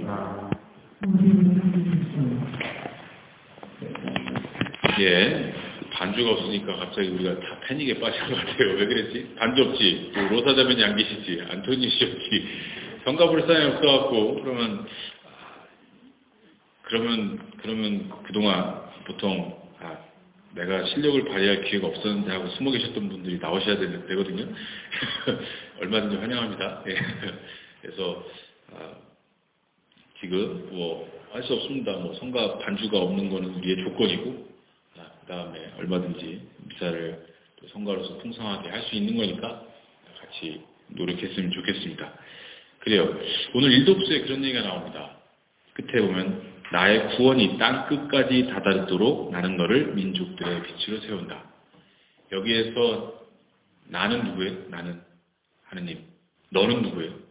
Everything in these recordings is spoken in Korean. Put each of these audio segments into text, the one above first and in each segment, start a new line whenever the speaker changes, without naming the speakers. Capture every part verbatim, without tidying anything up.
예, 반주가 없으니까 갑자기 우리가 다 패닉에 빠진 것 같아요. 왜 그랬지? 반주 없지. 또 로사자면이 안 계시지. 안토니 씨 없지. 성가불상이 없어갖고 그러면 그러면 그러면 그동안 보통 아, 내가 실력을 발휘할 기회가 없었는데 하고 숨어 계셨던 분들이 나오셔야 되는, 되거든요. 얼마든지 환영합니다. 예. 그래서 아, 지금 뭐 할 수 없습니다. 뭐 성가 반주가 없는 거는 우리의 조건이고, 아, 그 다음에 얼마든지 미사를 또 성가로서 풍성하게 할 수 있는 거니까 같이 노력했으면 좋겠습니다. 그래요. 오늘 일독수에 그런 얘기가 나옵니다. 끝에 보면 나의 구원이 땅 끝까지 다다르도록 나는 너를 민족들의 빛으로 세운다. 여기에서 나는 누구예요? 나는 하느님. 너는 누구예요?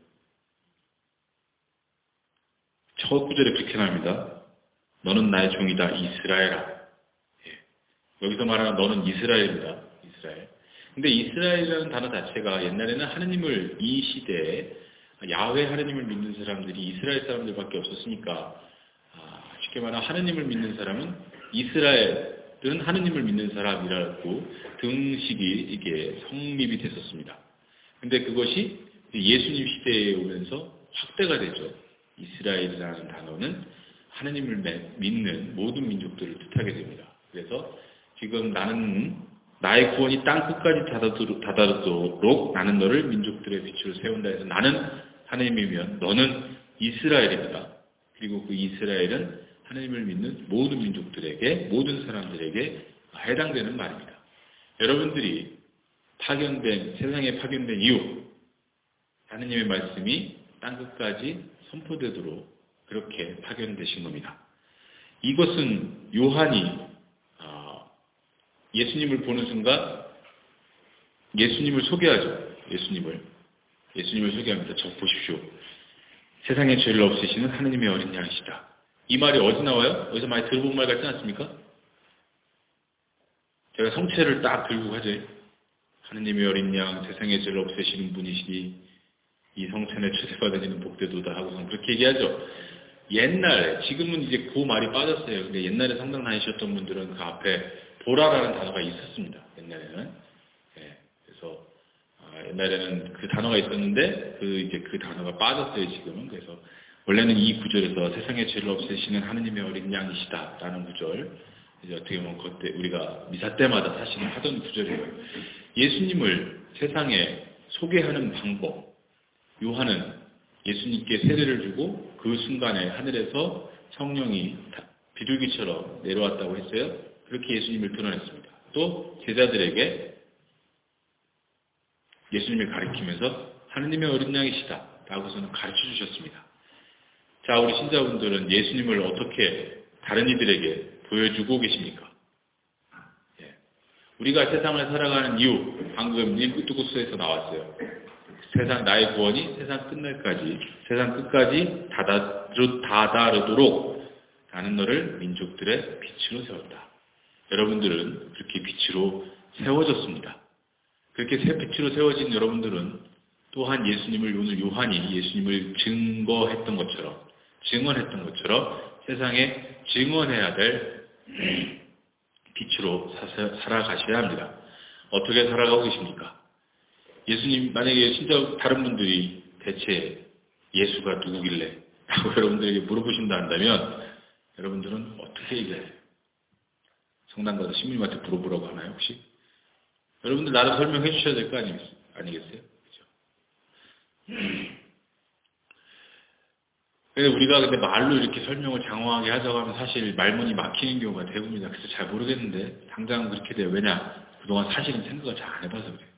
첫 구절에 그렇게 나옵니다. 너는 나의 종이다. 이스라엘아. 예. 여기서 말하는 너는 이스라엘입니다. 이스라엘. 근데 이스라엘이라는 단어 자체가 옛날에는 하느님을 이 시대에 야훼 하느님을 믿는 사람들이 이스라엘 사람들밖에 없었으니까 아, 쉽게 말하면 하느님을 믿는 사람은 이스라엘은 하느님을 믿는 사람이라고 등식이 이게 성립이 됐었습니다. 근데 그것이 예수님 시대에 오면서 확대가 되죠. 이스라엘이라는 단어는 하느님을 믿는 모든 민족들을 뜻하게 됩니다. 그래서 지금 나는 나의 구원이 땅 끝까지 다다르도록 나는 너를 민족들의 빛으로 세운다 해서 나는 하느님이면 너는 이스라엘입니다. 그리고 그 이스라엘은 하느님을 믿는 모든 민족들에게, 모든 사람들에게 해당되는 말입니다. 여러분들이 파견된, 세상에 파견된 이유, 하느님의 말씀이 땅 끝까지 선포되도록 그렇게 파견되신 겁니다. 이것은 요한이 예수님을 보는 순간 예수님을 소개하죠. 예수님을. 예수님을 소개합니다. 저 보십시오. 세상의 죄를 없애시는 하느님의 어린 양이시다. 이 말이 어디 나와요? 어디서 많이 들어본 말 같지 않습니까? 제가 성체를 딱 들고 가죠. 하느님의 어린 양, 세상의 죄를 없애시는 분이시니 이 성천에 초대받으시는 복되도다 하고서 그렇게 얘기하죠. 옛날에, 지금은 이제 그 말이 빠졌어요. 근데 옛날에 성당 다니셨던 분들은 그 앞에 보라라는 단어가 있었습니다. 옛날에는. 예, 그래서 아, 옛날에는 그 단어가 있었는데 그 이제 그 단어가 빠졌어요. 지금은. 그래서 원래는 이 구절에서 세상의 죄를 없애시는 하느님의 어린 양이시다라는 구절. 이제 어떻게 보면 그때 우리가 미사 때마다 사실은 하던 구절이에요. 예수님을 세상에 소개하는 방법. 요한은 예수님께 세례를 주고 그 순간에 하늘에서 성령이 비둘기처럼 내려왔다고 했어요. 그렇게 예수님을 드러냈습니다. 또 제자들에게 예수님을 가리키면서 하느님의 어린 양이시다 라고서는 가르쳐 주셨습니다. 자, 우리 신자분들은 예수님을 어떻게 다른 이들에게 보여주고 계십니까? 예. 우리가 세상을 살아가는 이유, 방금 일구두구스에서 나왔어요. 세상, 나의 구원이 세상 끝날까지, 세상 끝까지 다다르, 다다르도록 나는 너를 민족들의 빛으로 세웠다. 여러분들은 그렇게 빛으로 세워졌습니다. 그렇게 새 빛으로 세워진 여러분들은 또한 예수님을, 오늘 요한이 예수님을 증거했던 것처럼, 증언했던 것처럼 세상에 증언해야 될 빛으로 살아가셔야 합니다. 어떻게 살아가고 계십니까? 예수님, 만약에 진짜 다른 분들이 대체 예수가 누구길래? 라고 여러분들에게 물어보신다 한다면 여러분들은 어떻게 얘기해요? 성당 가서 신부님한테 물어보라고 하나요, 혹시? 여러분들 나도 설명해 주셔야 될 거 아니겠어요? 그죠? 근데 우리가 근데 말로 이렇게 설명을 장황하게 하자고 하면 사실 말문이 막히는 경우가 대부분이다. 그래서 잘 모르겠는데 당장 그렇게 돼요. 왜냐? 그동안 사실은 생각을 잘 안 해봐서 그래요.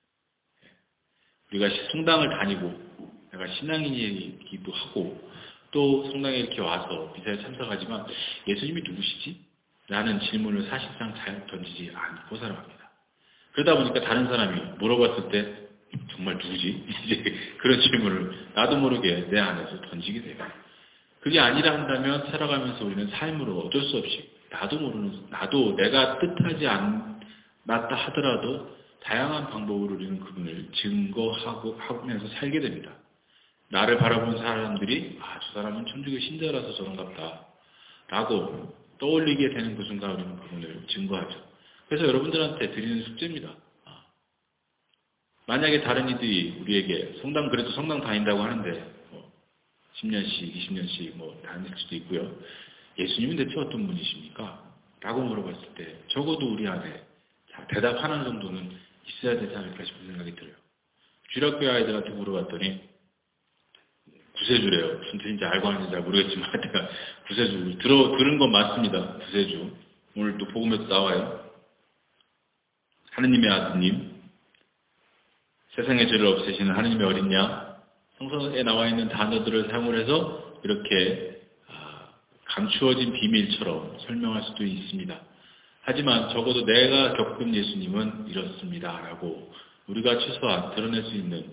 우리가 성당을 다니고 내가 신앙인이기도 하고 또 성당에 이렇게 와서 미사에 참석하지만 예수님이 누구시지? 라는 질문을 사실상 잘 던지지 않고 살아갑니다. 그러다 보니까 다른 사람이 물어봤을 때 정말 누구지? 이제 그런 질문을 나도 모르게 내 안에서 던지게 돼요. 그게 아니라 한다면 살아가면서 우리는 삶으로 어쩔 수 없이 나도 모르는, 나도 내가 뜻하지 않았다 하더라도 다양한 방법으로 우리는 그분을 증거하고 하면서 살게 됩니다. 나를 바라보는 사람들이 아, 저 사람은 천주교 신자라서 저런갑다 라고 떠올리게 되는 그 순간 우리는 그분을 증거하죠. 그래서 여러분들한테 드리는 숙제입니다. 아, 만약에 다른 이들이 우리에게 성당 그래도 성당 다닌다고 하는데 뭐 십 년씩 이십 년씩 뭐 다닐 수도 있고요. 예수님은 대체 어떤 분이십니까? 라고 물어봤을 때 적어도 우리 안에 대답하는 정도는 있어야 되지 않을까 싶은 생각이 들어요. 주일학교 아이들한테 물어봤더니 구세주래요. 무슨 뜻인지 알고 하는지 잘 모르겠지만 제가 구세주 들어 들은 건 맞습니다. 구세주 오늘 또 복음에도 나와요. 하느님의 아드님, 세상의 죄를 없애시는 하느님의 어린 양. 성서에 나와 있는 단어들을 사용을 해서 이렇게 감추어진 비밀처럼 설명할 수도 있습니다. 하지만 적어도 내가 겪은 예수님은 이렇습니다. 라고 우리가 최소한 드러낼 수 있는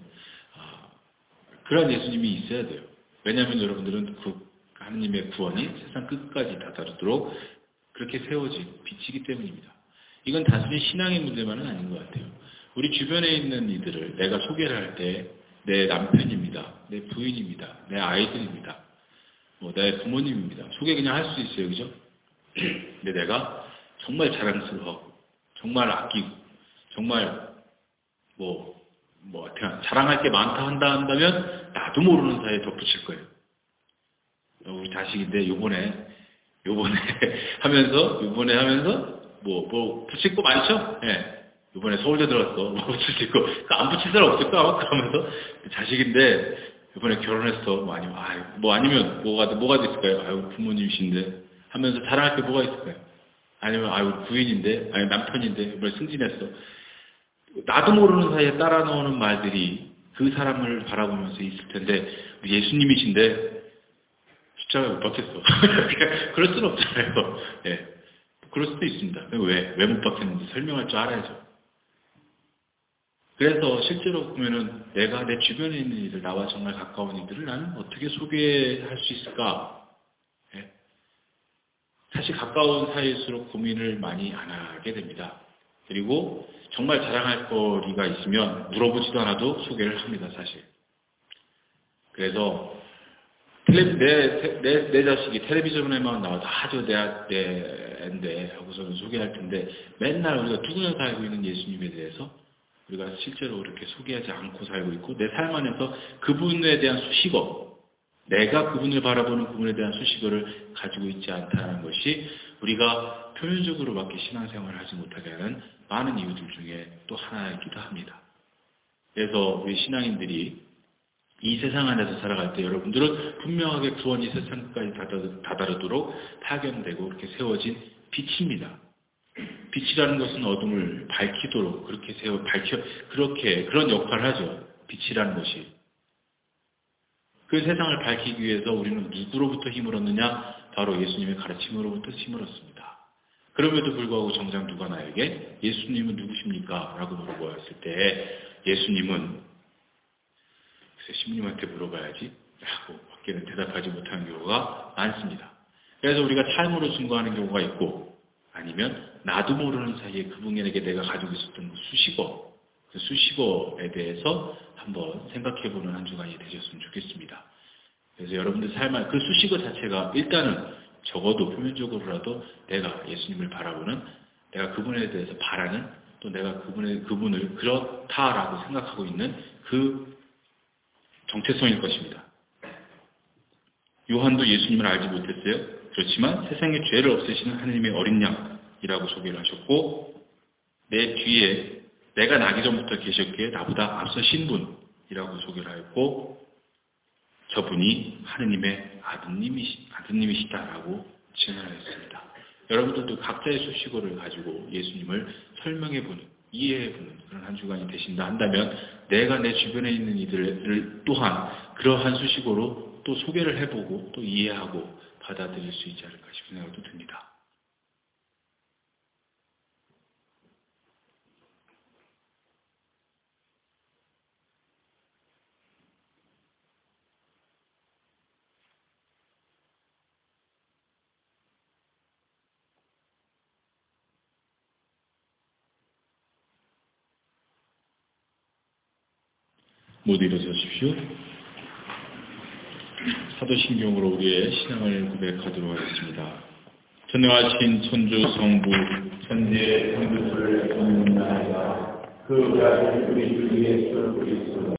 그런 예수님이 있어야 돼요. 왜냐하면 여러분들은 그 하느님의 구원이 세상 끝까지 다다르도록 그렇게 세워진 빛이기 때문입니다. 이건 단순히 신앙의 문제만은 아닌 것 같아요. 우리 주변에 있는 이들을 내가 소개를 할 때 내 남편입니다. 내 부인입니다. 내 아이들입니다. 뭐 내 부모님입니다. 소개 그냥 할 수 있어요. 그죠? 근데 내가 정말 자랑스러워하고 정말 아끼고 정말 뭐 뭐 자랑할 게 많다 한다 한다면 나도 모르는 사이에 덧붙일 거예요. 우리 자식인데 요번에 요번에 하면서 요번에 하면서 뭐 뭐 붙일 거 많죠? 예. 네. 요번에 서울대 들어왔어. 뭐 붙일 수 있고 안 붙일 사람 없을까? 아마 그러면서 자식인데 이번에 결혼했어. 뭐 아니면, 아, 뭐 아니면 뭐가, 뭐가 있을까요? 아유, 부모님이신데. 하면서 자랑할 게 뭐가 있을까요? 아니면, 아유, 부인인데, 아니, 남편인데, 이번에 승진했어. 나도 모르는 사이에 따라 나오는 말들이 그 사람을 바라보면서 있을 텐데, 예수님이신데, 숫자가 못 박혔어. 그럴 수는 없잖아요. 예. 네. 그럴 수도 있습니다. 왜? 왜 못 박혔는지 설명할 줄 알아야죠. 그래서 실제로 보면은 내가 내 주변에 있는 이들, 나와 정말 가까운 이들을 나는 어떻게 소개할 수 있을까? 예. 사실 가까운 사이일수록 고민을 많이 안 하게 됩니다. 그리고 정말 자랑할 거리가 있으면 물어보지도 않아도 소개를 합니다, 사실. 그래서 텔레, 내, 내, 내 자식이 텔레비전에만 나와서 아주 내, 내 애인데 하고서는 소개할 텐데 맨날 우리가 누구나 다 알고 있는 예수님에 대해서 우리가 실제로 그렇게 소개하지 않고 살고 있고 내 삶 안에서 그분에 대한 수식어, 내가 그분을 바라보는 그분에 대한 수식어를 가지고 있지 않다는 것이 우리가 표면적으로밖에 신앙생활을 하지 못하게 하는 많은 이유들 중에 또 하나이기도 합니다. 그래서 우리 신앙인들이 이 세상 안에서 살아갈 때 여러분들은 분명하게 구원이 세상까지 다다르도록 파견되고 그렇게 세워진 빛입니다. 빛이라는 것은 어둠을 밝히도록 그렇게 세워 밝혀 그렇게 그런 역할을 하죠. 빛이라는 것이. 그 세상을 밝히기 위해서 우리는 누구로부터 힘을 얻느냐? 바로 예수님의 가르침으로부터 힘을 얻습니다. 그럼에도 불구하고 정작 누가 나에게 예수님은 누구십니까? 라고 물어보았을 때 예수님은 신부님한테 물어봐야지 라고 밖에는 대답하지 못하는 경우가 많습니다. 그래서 우리가 삶으로 증거하는 경우가 있고 아니면 나도 모르는 사이에 그분에게 내가 가지고 있었던 그 수식어, 그 수식어에 대해서 한번 생각해보는 한 주간이 되셨으면 좋겠습니다. 그래서 여러분들 삶 안 그 수식어 자체가 일단은 적어도 표면적으로라도 내가 예수님을 바라보는, 내가 그분에 대해서 바라는, 또 내가 그분의, 그분을 그렇다라고 생각하고 있는 그 정체성일 것입니다. 요한도 예수님을 알지 못했어요. 그렇지만 세상의 죄를 없애시는 하느님의 어린 양이라고 소개를 하셨고 내 뒤에 내가 나기 전부터 계셨기에 나보다 앞서신 분이라고 소개를 하였고 저분이 하느님의 아드님이시, 아드님이시다라고 증언하였습니다. 여러분들도 각자의 수식어를 가지고 예수님을 설명해보는, 이해해보는 그런 한 주간이 되신다 한다면 내가 내 주변에 있는 이들을 또한 그러한 수식어로 또 소개를 해보고 또 이해하고 받아들일 수 있지 않을까 싶은 생각도 듭니다. 모두 일어서십시오. 사도신경으로 우리의 신앙을 고백하도록 하겠습니다. 전능하신 천주 성부 천지의 성부를 돕는나이다. 그 우리 아들 우리 주 예수 그리스도